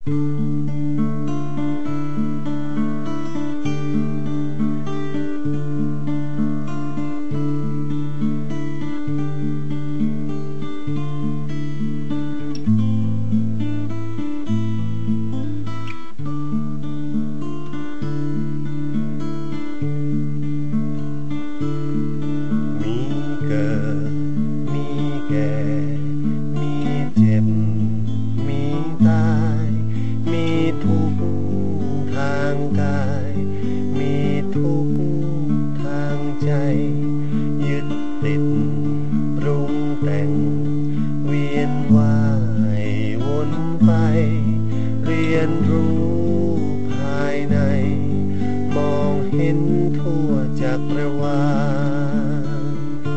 ยึดติดปรุงแต่งเวียนว่ายวนไปเรียนรู้ภายในมองเห็นทั่วจักรวาล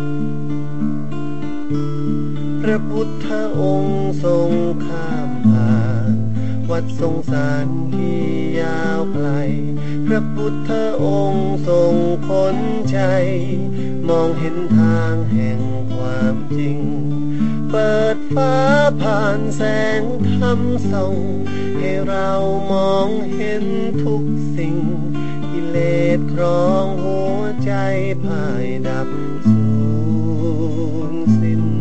พระพุทธองค์ทรงข้ามผ่านวัดสงสารที่ยาวไกลพระพุทธองค์ทรงพ้นใจมองเห็นทางแห่งความจริงเปิดฟ้าผ่านแสงธรรมส่องให้เรามองเห็นทุกสิ่งกิเลสครองหัวใจพ่ายดับสูญสิ้น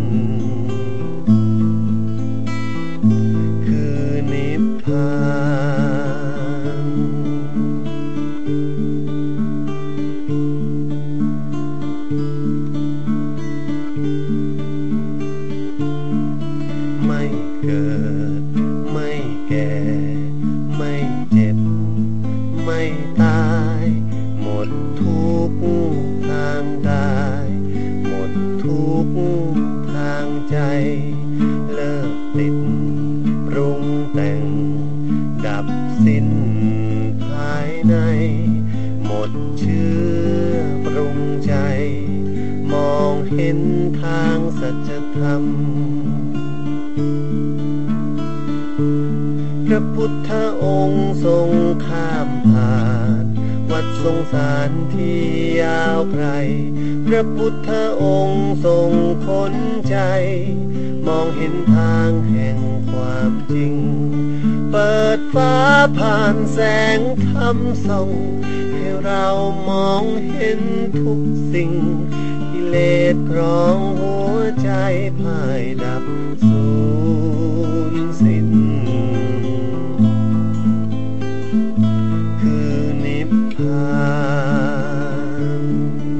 คือนิพพานไม่เกิดไม่แก่ไม่เจ็บไม่ตายหมดทุกทางกายหมดทุกทางใจเลิกติดปรุงแต่งดับสิ้นภายในหมดเชื้อปรุงใจมองเห็นทางสัจธรรมพระพุทธองค์ทรงข้ามผ่านวัดสงสารที่ยาวไกลพระพุทธองค์ทรงพ้นใจมองเห็นทางแห่งความจริงเปิดฟ้าผ่านแสงธรรมส่องให้เรามองเห็นทุกสิ่งกิเลสครองหัวใจพ่ายดับสูญสิ้นคือนิพพาน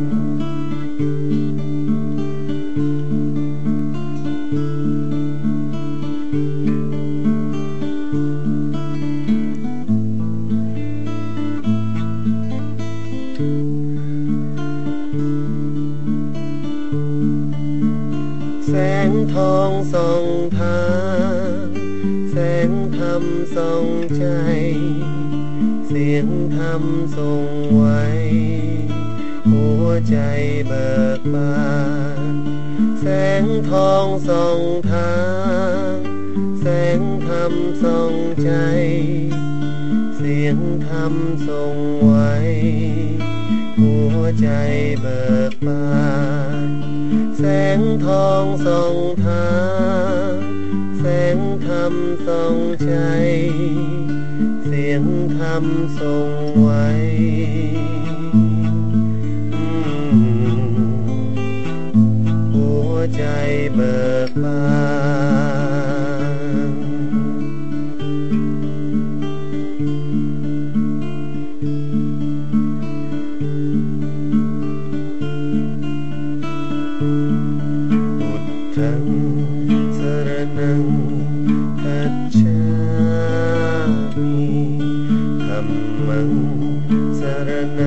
แสงทองส่องทางแสงธรรมส่องใจเสียงธรรมส่งไว้หัวใจเบิกบานแสงทองส่องทางแสงธรรมส่องใจเสียงธรรมส่งไว้หัวใจเบิกบานแสงทองส่องทางแสงธรรมส่องใจเสียงธรรมส่งไว้หัวใจเบิกบานพุทธังสรณังคัจฉามิธัมมังสรณ